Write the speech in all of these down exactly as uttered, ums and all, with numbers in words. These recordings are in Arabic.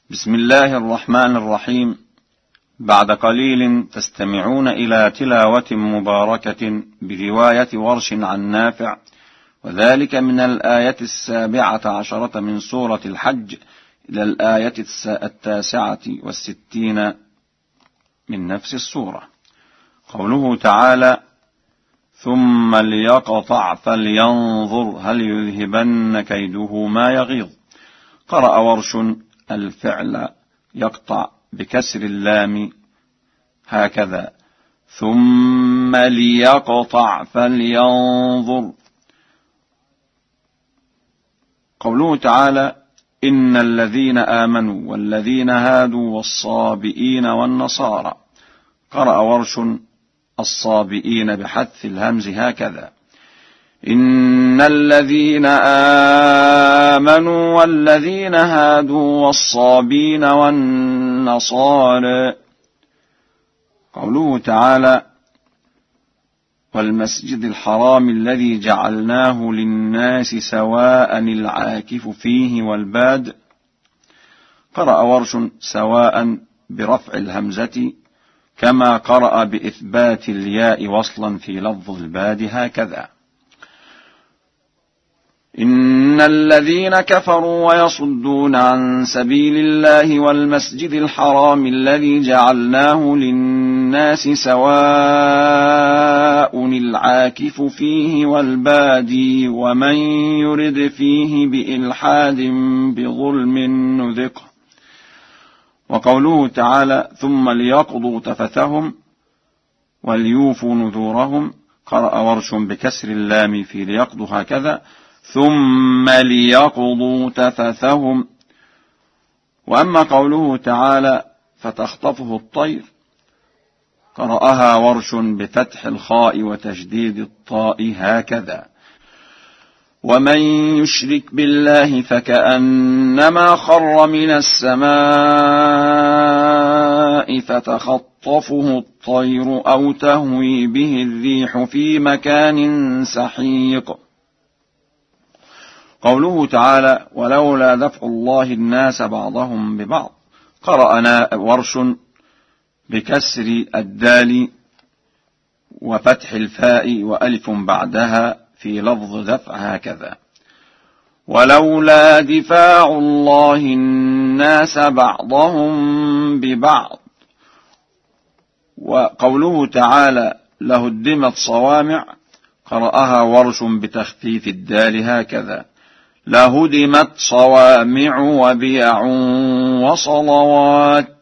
بسم الله الرحمن الرحيم. بعد قليل تستمعون إلى تلاوة مباركة برواية ورش عن نافع، وذلك من الآية السابعة عشرة من سورة الحج إلى الآية التاسعة والستين من نفس السورة. قوله تعالى: ثم ليقطع فلينظر هل يذهبن كيده ما يغيظ. قرأ ورش الفعل يقطع بكسر اللام هكذا: ثم ليقطع فلينظر. قوله تعالى: إن الذين آمنوا والذين هادوا والصابئين والنصارى. قرأ ورش الصابئين بحذف الهمز هكذا: إن الذين آمنوا والذين هادوا والصابين والنصارى. قوله تعالى: والمسجد الحرام الذي جعلناه للناس سواء العاكف فيه والباد. قرأ ورش سواء برفع الهمزة، كما قرأ بإثبات الياء وصلا في لفظ الباد هكذا: إن الذين كفروا ويصدون عن سبيل الله والمسجد الحرام الذي جعلناه للناس سواء العاكف فيه والبادي ومن يرد فيه بإلحاد بظلم نذقه. وقوله تعالى: ثم ليقضوا تفثهم وليوفوا نذورهم. قرأ ورش بكسر اللام في ليقضوا هكذا: ثم ليقضوا تفثهم. وأما قوله تعالى: فتخطفه الطير. قرأها ورش بفتح الخاء وتشديد الطاء هكذا: ومن يشرك بالله فكأنما خر من السماء فتخطفه الطير أو تهوي به الريح في مكان سحيق. قوله تعالى: ولولا دفع الله الناس بعضهم ببعض. قرأنا ورش بكسر الدال وفتح الفاء وألف بعدها في لفظ دفع هكذا: ولولا دفاع الله الناس بعضهم ببعض. وقوله تعالى: لهدمت صوامع. قرأها ورش بتخفيف الدال هكذا: لهدمت صوامع وبيع وصلوات.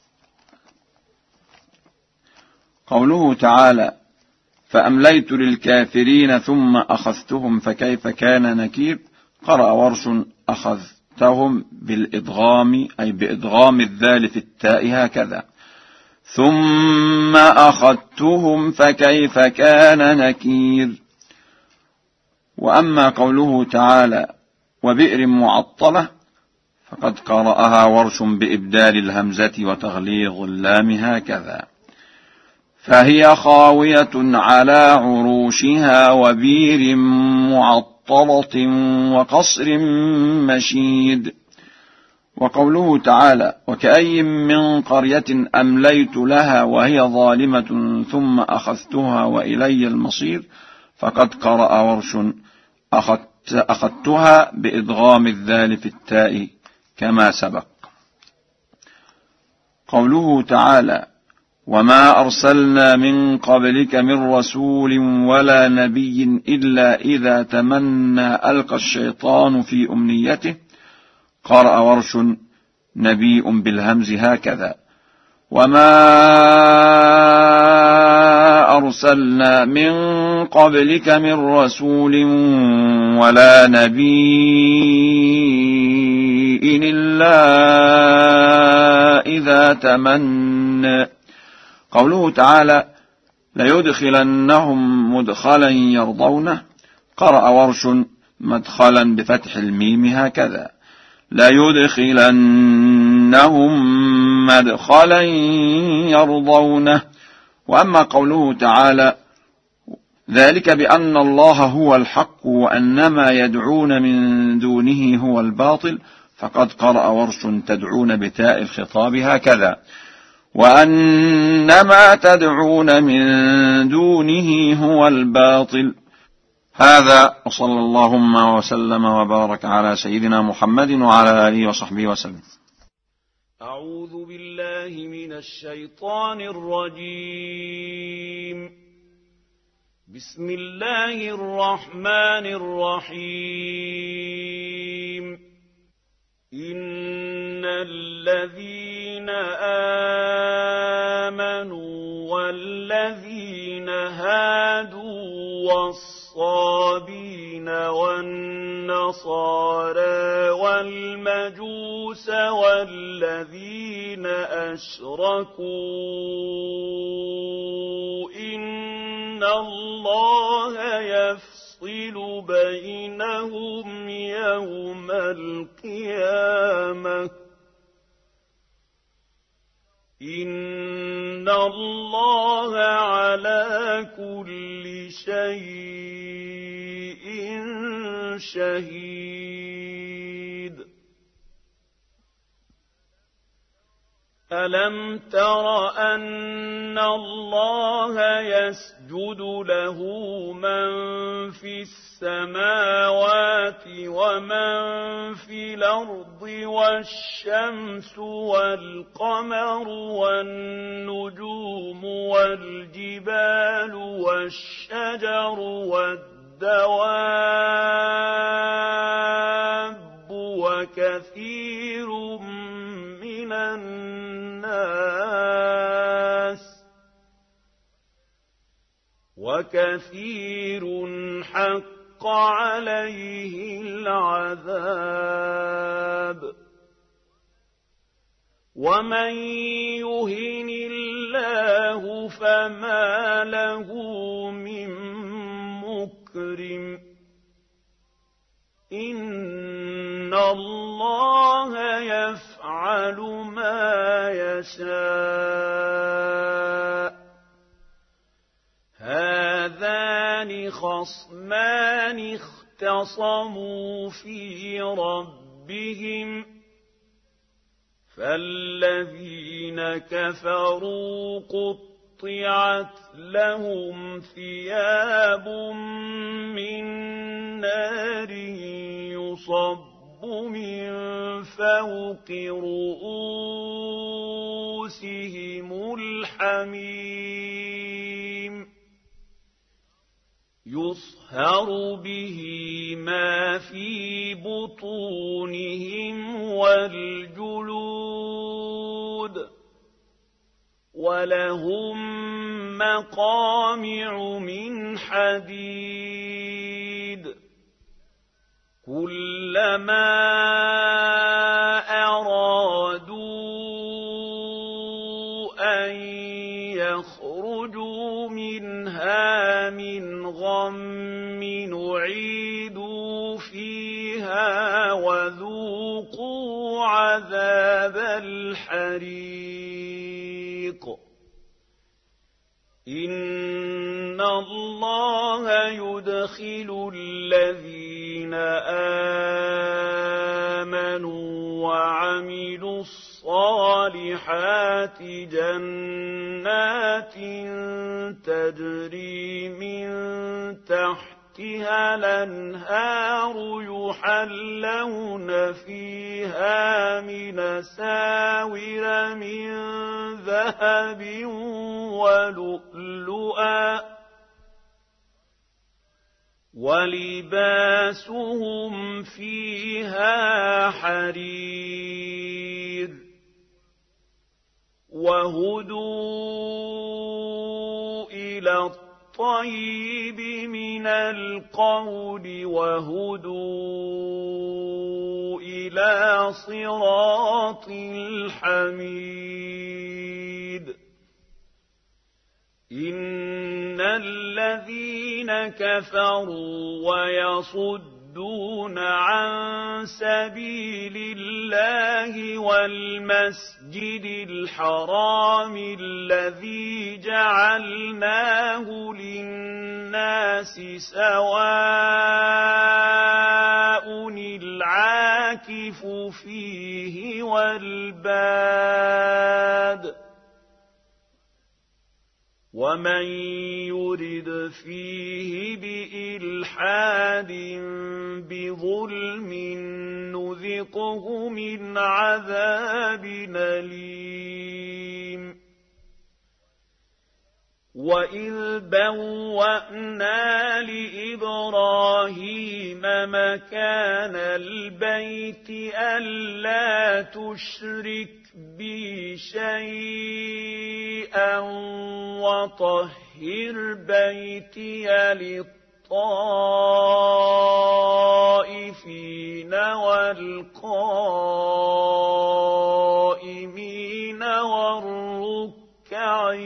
قوله تعالى: فأمليت للكافرين ثم أخذتهم فكيف كان نكير. قرأ ورش أخذتهم بالإدغام، أي بإدغام الذال في التاء هكذا: ثم أخذتهم فكيف كان نكير. وأما قوله تعالى: وبئر معطلة، فقد قرأها ورش بإبدال الهمزة وتغليظ اللام هكذا: فهي خاوية على عروشها وبير معطلة وقصر مشيد. وقوله تعالى: وكأي من قرية أمليت لها وهي ظالمة ثم أخذتها وإلي المصير. فقد قرأ ورش أخذت أخذتها بإدغام الذال في التاء كما سبق. قوله تعالى: وما أرسلنا من قبلك من رسول ولا نبي إلا إذا تمنى ألقى الشيطان في أمنيته. قرأ ورش نبي بالهمز هكذا: وما أرسلنا من قبلك من رسول ولا نبي إلا إذا تمنى. قوله تعالى: ليدخلنهم مدخلا يرضونه. قرأ ورش مدخلا بفتح الميم هكذا: ليدخلنهم مدخلا يرضونه. وأما قوله تعالى: ذلك بأن الله هو الحق وأن ما يدعون من دونه هو الباطل. فقد قرأ ورش تدعون بتاء الخطاب هكذا: وأن ما تدعون من دونه هو الباطل. هذا، وصلى اللهم وسلم وبارك على سيدنا محمد وعلى آله وصحبه وسلم. أعوذ بالله من الشيطان الرجيم. بسم الله الرحمن الرحيم. إن الذين آمنوا والذين هادوا والصابين والنصارى والمجوس والذين أشركوا إن الله يفصل بينهم يوم القيامة إن الله على كل شيء شهيد. ألم تر أن الله يسجد له من في السماوات ومن في الأرض والشمس والقمر والنجوم والجبال والشجر والدواب وكثير من الناس وكثير حق عليه العذاب. ومن يهن الله فما له من مكرم إن الله يفعل ما يشاء. هذان خصمان اختصموا في ربهم فالذين كفروا قطعت لهم ثياب من نار يصب من فوق رؤوسهم الحميم يصهر به ما في بطونهم والجلود ولهم مقامع من حديد كلما أرادوا أن يخرجوا منها من غم نعيدوا فيها وذوقوا عذاب الحريق إن الله يدخل الذين آمنوا وعملوا الصالحات جنات تجري من تحتها الأنهار يحلون فيها من ساور من ذهب ولؤلؤا ولباسهم فيها حرير وهدوا إلى الطيب من القول وهدوا إلى صراط الحميد إن الذين كفروا ويصدون عن سبيل الله والمسجد الحرام الذي جعلناه للناس سواء العاكف العاكف فيه والباد ومن يرد فيه بإلحاد بظلم نذقه من عذاب أليم وإذ بوأنا لإبراهيم مكان البيت ألا تشرك بي شيئا وطهر بيتي للطائفين والقائمين والركع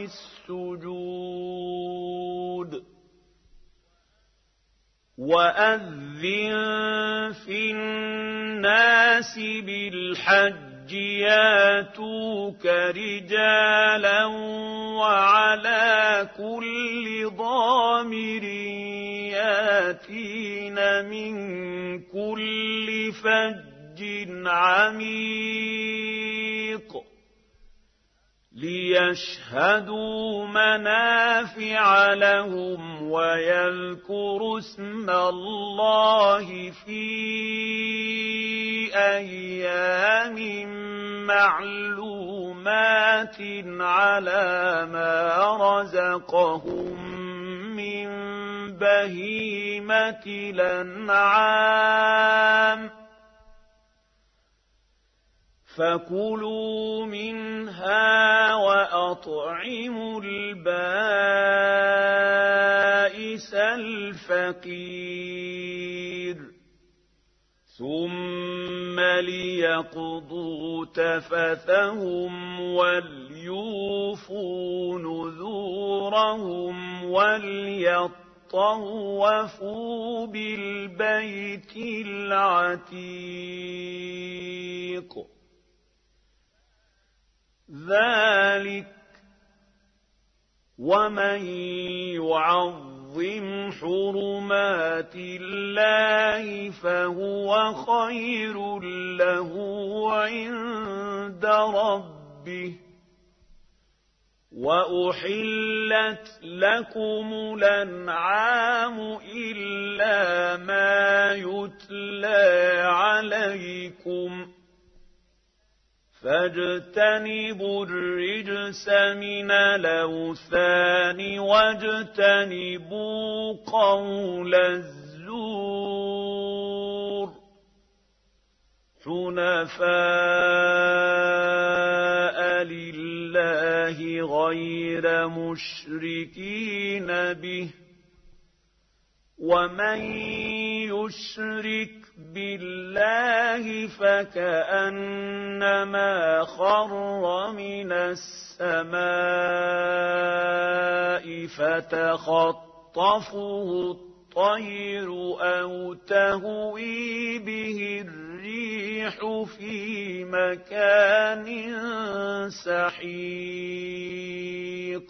السجود وأذن في الناس بالحج ياتوك رجالا وعلى كل ضامر ياتين من كل فج عميق ليشهدوا منافع لهم ويذكروا اسم الله في أيام معلومات على ما رزقهم من بهيمة الأنعام فكلوا منها وأطعموا البائس الفقير ثم ليقضوا تفثهم وليوفوا نذورهم وليطوفوا بالبيت العتيق ذلك ومن يعظم حرمات الله فهو خير له عند ربه وأحلت لكم الأنعام إلا ما يتلى عليكم فاجتنبوا الرجس من الأوثان واجتنبوا قول الزور حنفاء لله غير مشركين به ومن يشرك بالله فكأنما خر من السماء فتخطفه الطير أو تهوي به الريح في مكان سحيق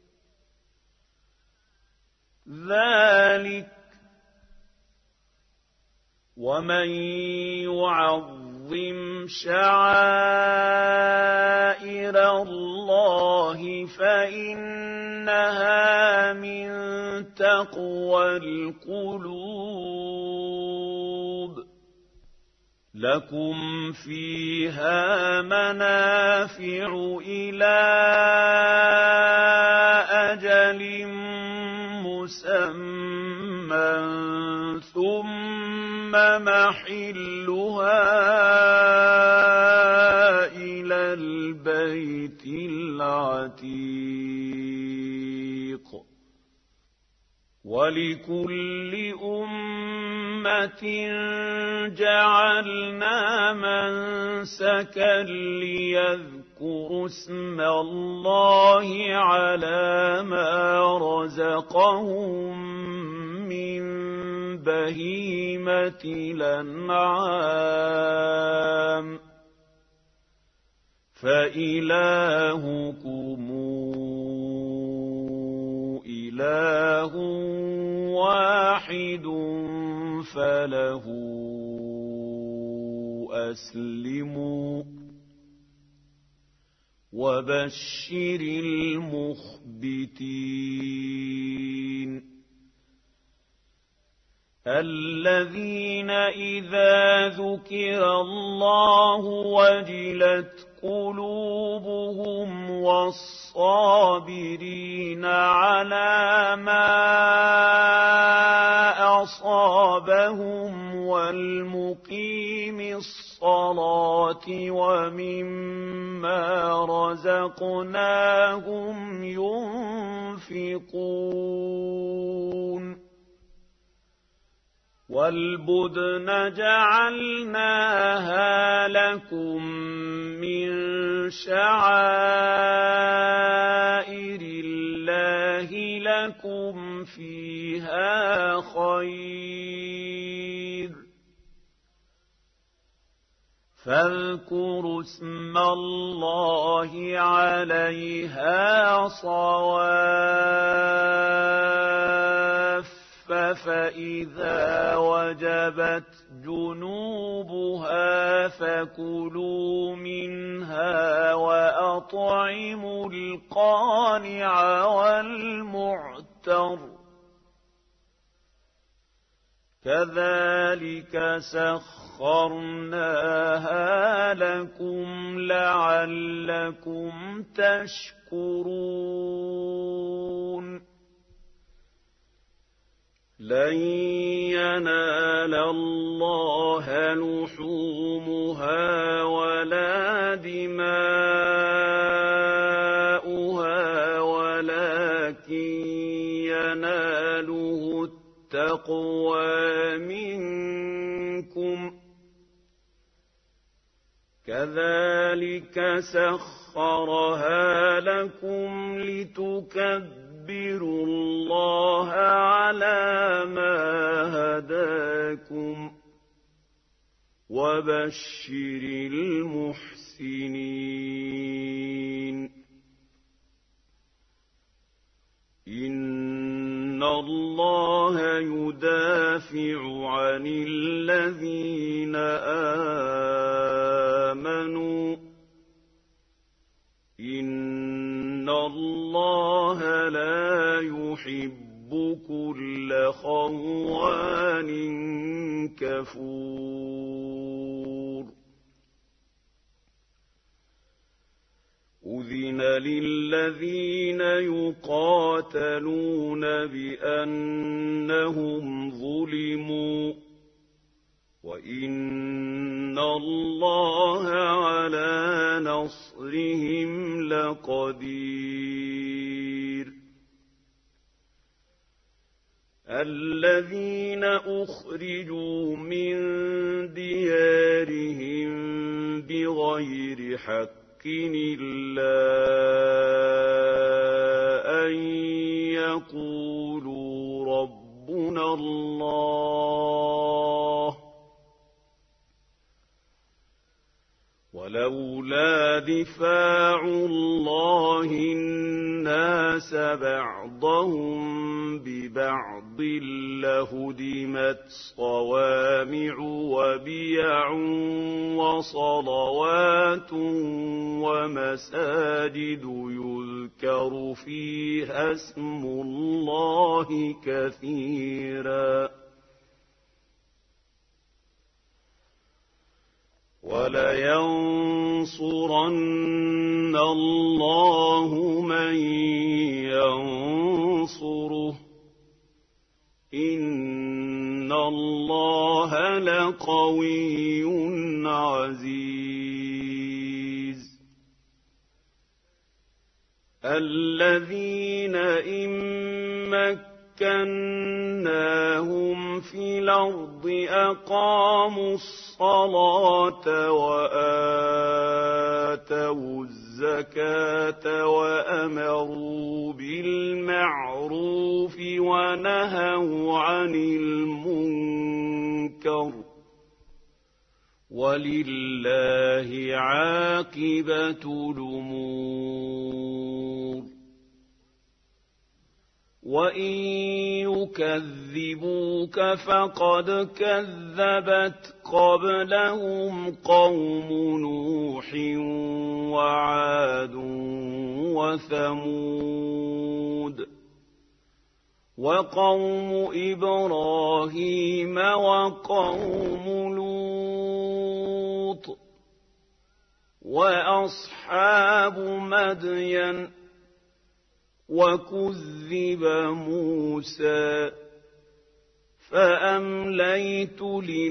ذلك ومن يعظم شعائر الله فإنها من تقوى القلوب لكم فيها منافع إلى أجل مسمى ثم محلها إلى البيت العتيق ولكل أمة جعلنا منسكا ليذكروا اسم الله على ما رزقهم من بهيمة الأنعام فإلهكم إله واحد فله وأسلموا وبشر المخبتين الذين إذا ذكر الله وجلت قلوبهم والصابرين على ما أصابهم والمقيم الصلاة ومما رزقناهم ينفقون والبدن جعلناها لكم من شعائر الله لكم فيها خير فاذكروا اسم الله عليها صواف فإذا وجبت جنوبها فكلوا منها وأطعموا القانع والمعتر كذلك سخرناها لكم لعلكم تشكرون لن ينال الله لحومها ولا دماؤها ولكن يناله التقوى منكم كذلك سخرها لكم لتكبروا لتكبروا الله على ما هداكم وبشر المحسنين إن الله يدافع عن الذين آمنوا إن الله لا يحب كل خوان كفور أذن للذين يقاتلون بأنهم ظلموا وإن الله على نصرهم لقدير الذين أخرجوا من ديارهم بغير حق إلا أن يقولوا ربنا الله ولولا دفاع الله الناس بعضهم ببعض لهدمت صوامع وبيع وصلوات ومساجد يذكر فيها اسم الله كثيرا ولينصرن الله من ينصره إن الله لقوي عزيز الذين إن مكناهم في الأرض أقاموا الصلاة وآتوا الزكاة وأمروا بالمعروف ونهوا عن المنكر ولله عاقبة الأمور وإن يكذبوك فقد كذبت قبلهم قوم نوح وعاد وثمود وقوم إبراهيم وقوم لوط وأصحاب مدين وكذب موسى فأمليت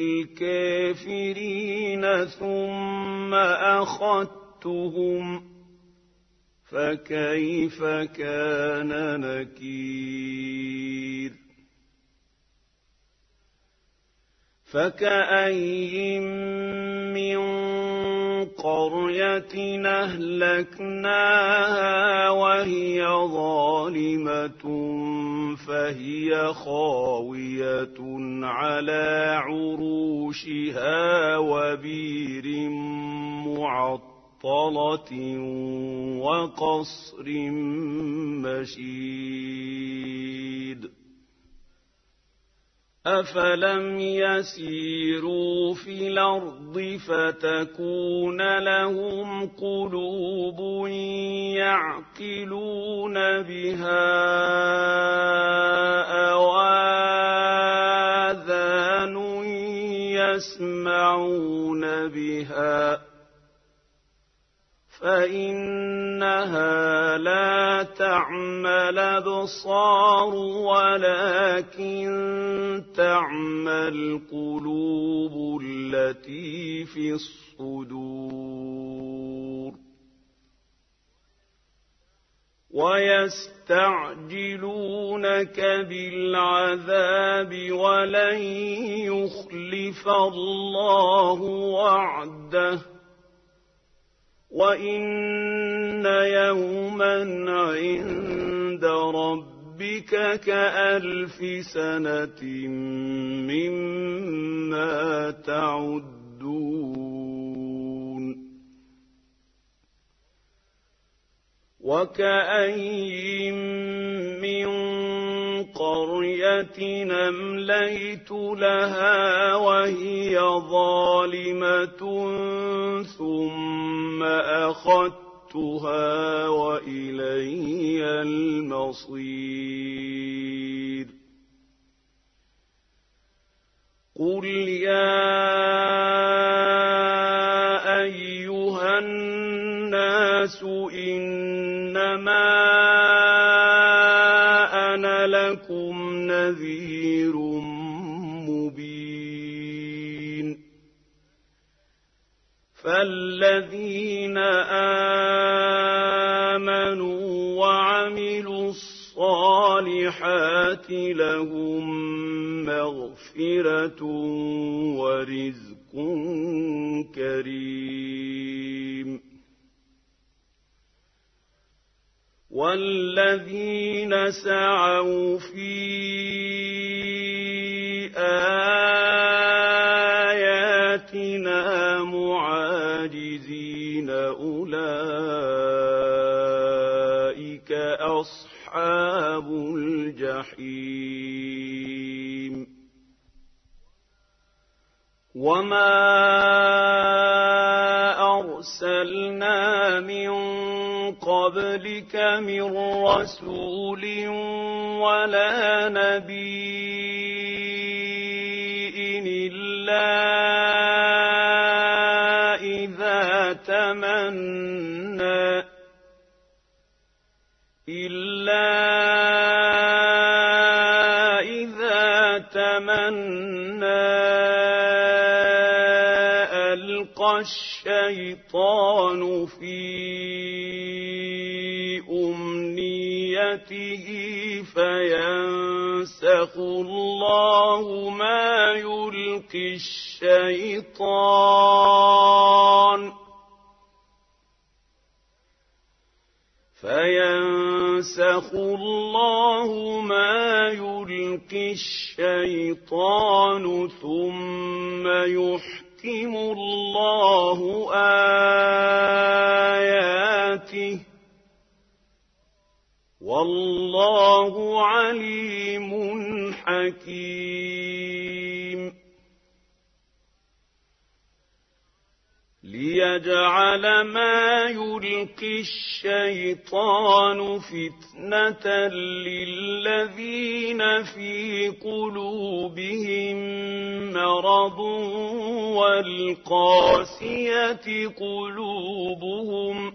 للكافرين ثم أخذتهم فكيف كان نكير فكأي من قرية أهلكناها وهي ظالمة فهي خاوية على عروشها وبير معطلة وقصر مشيد أفلم يسيروا في الأرض فتكون لهم قلوب يعقلون بها أو آذان يسمعون بها فإنها لا تعمى الأبصار ولكن تعمى القلوب التي في الصدور ويستعجلونك بالعذاب ولن يخلف الله وعده وإن يوما عند ربك كألف سنة مما تعدون وكأين من قرية أمليت لها وهي ظالمة ثم أخذتها وإلي المصير قل يا أيها الناس إنما أنا لكم نذير مبين فالذين آمنوا وعملوا الصالحات لهم مغفرة ورزق كريم والذين سعوا في آياتنا معاجزين أولئك أصحاب الجحيم وما أرسلنا من قبلك من رسول ولا نبي إلا إذا تمنى إلا إذا تمنى ألقى الشيطان في أمنيته فينسخ الله ما يلقي الشيطان فينسخ الله ما يلقي الشيطان ثم يحكم الله آياته والله عليم حكيم ليجعل ما يلقي الشيطان فتنة للذين في قلوبهم مرض والقاسية قلوبهم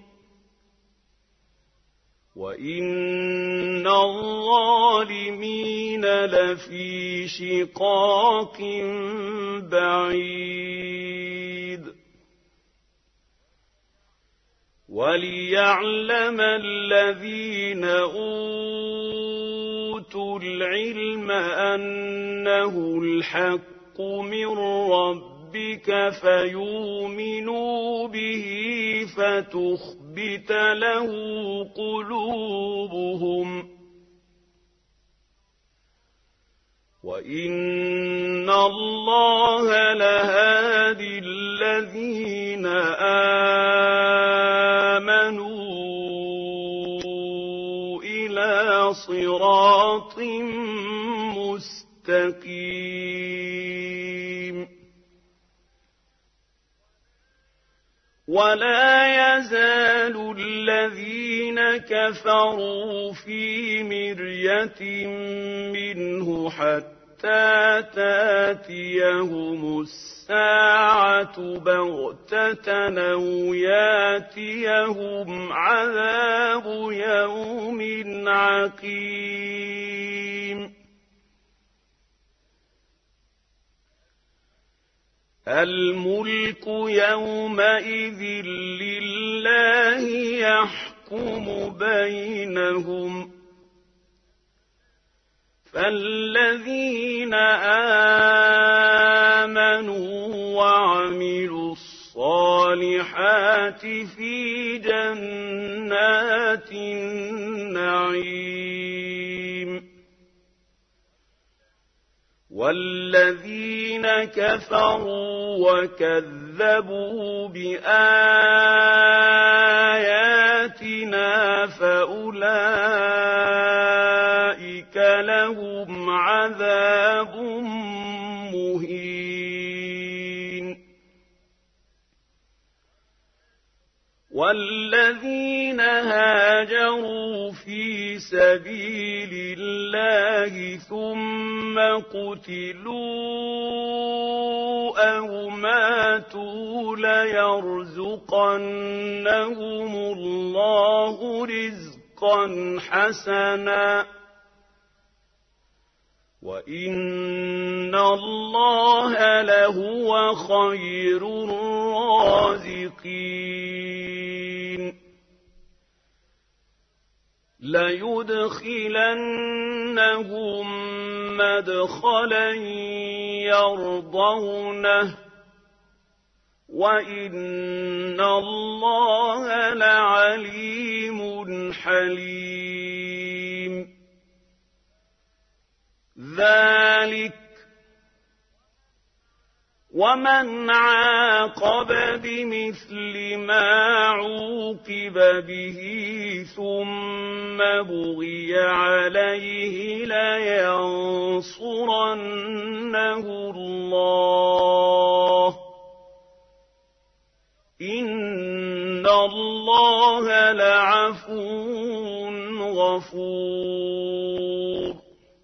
وإن الظالمين لفي شقاق بعيد وليعلم الذين أوتوا العلم أنه الحق من ربك فيؤمنوا به فتخبت له قلوبهم وإن الله لهادي الذين آمنوا إلى صراط مستقيم ولا يزال الذين كفروا في مرية منه حتى تاتيهم الساعة بغتة أو ياتيهم عذاب يوم عقيم الملك يومئذ لله يحكم بينهم فالذين آمنوا وعملوا الصالحات في جنات النعيم والذين كفروا وكذبوا بآياتنا فأولئك لهم عذاب مهين والذين هاجروا في سبيل الله ثم قتلوا أو ماتوا ليرزقنهم الله رزقا حسنا وإن الله لهو خير الرازقين ليدخلنهم مدخلا يرضونه وإن الله لعليم حليم ذلك ومن عاقب بمثل ما عوقب به ثم بغي عليه لينصرنه الله إن الله لعفو غفور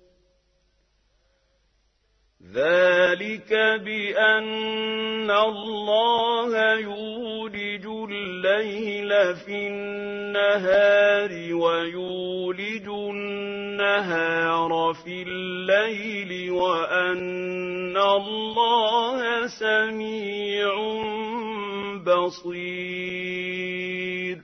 ذلك بأن الله يولج الليل في النهار ويولج النهار في الليل وأن الله سميع بصير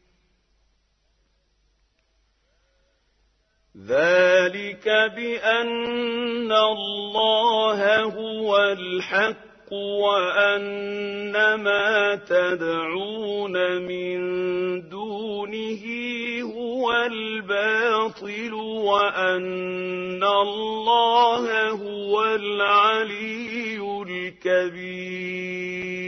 ذلك بأن الله هو الحق وأن ما تدعون من دونه هو الباطل وأن الله هو العلي الكبير.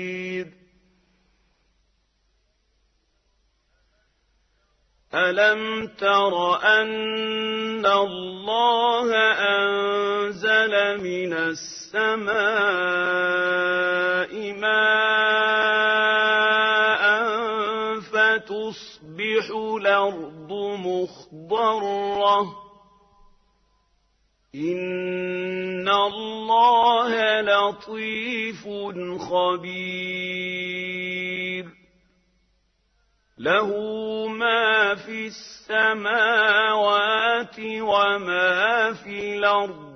أَلَمْ تَرَ أَنَّ اللَّهَ أَنزَلَ مِنَ السَّمَاءِ مَاءً فَتُصْبِحُ الْأَرْضُ مُخْضَرَّةً ۗ إِنَّ اللَّهَ لَطِيفٌ خَبِيرٌ له ما في السماوات وما في الأرض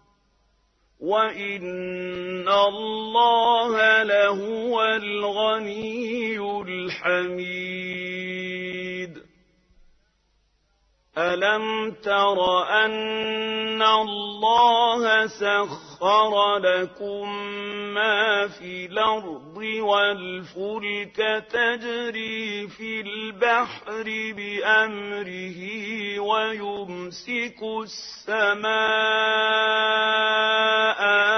وإن الله لهو الغني الحميد ألم تر أن الله سخر لكم ما في الأرض والفلك تجري في البحر بأمره ويمسك السماء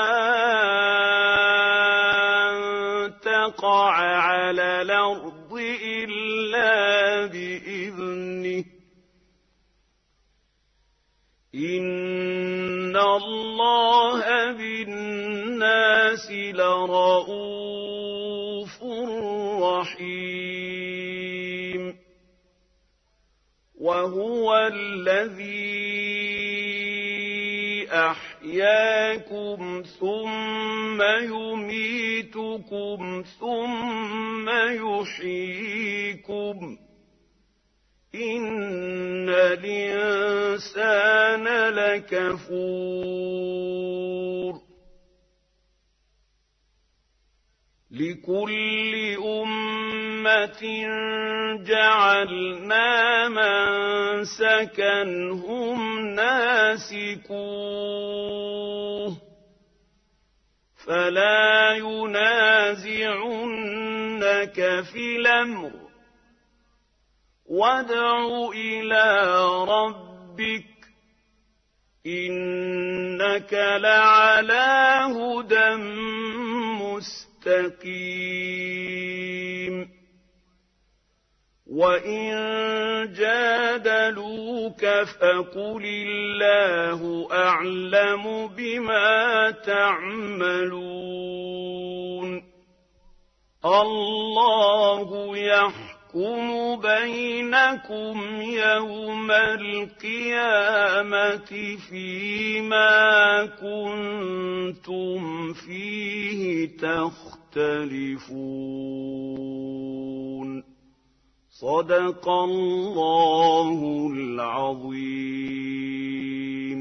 أن تقع على الأرض إلا بإذنه إن الله بالناس لرءوف رحيم وهو الذي أحياكم ثم يميتكم ثم يحييكم إن الإنسان لكفور لكل أمة جعلنا منسكا هم ناسكوه فلا ينازعنك في الأمر وادع إلى ربك إنك لعلى هدى مستقيم وإن جادلوك فقل الله أعلم بما تعملون الله يحكم يحكم بينكم يوم القيامة فيما كنتم فيه تختلفون صدق الله العظيم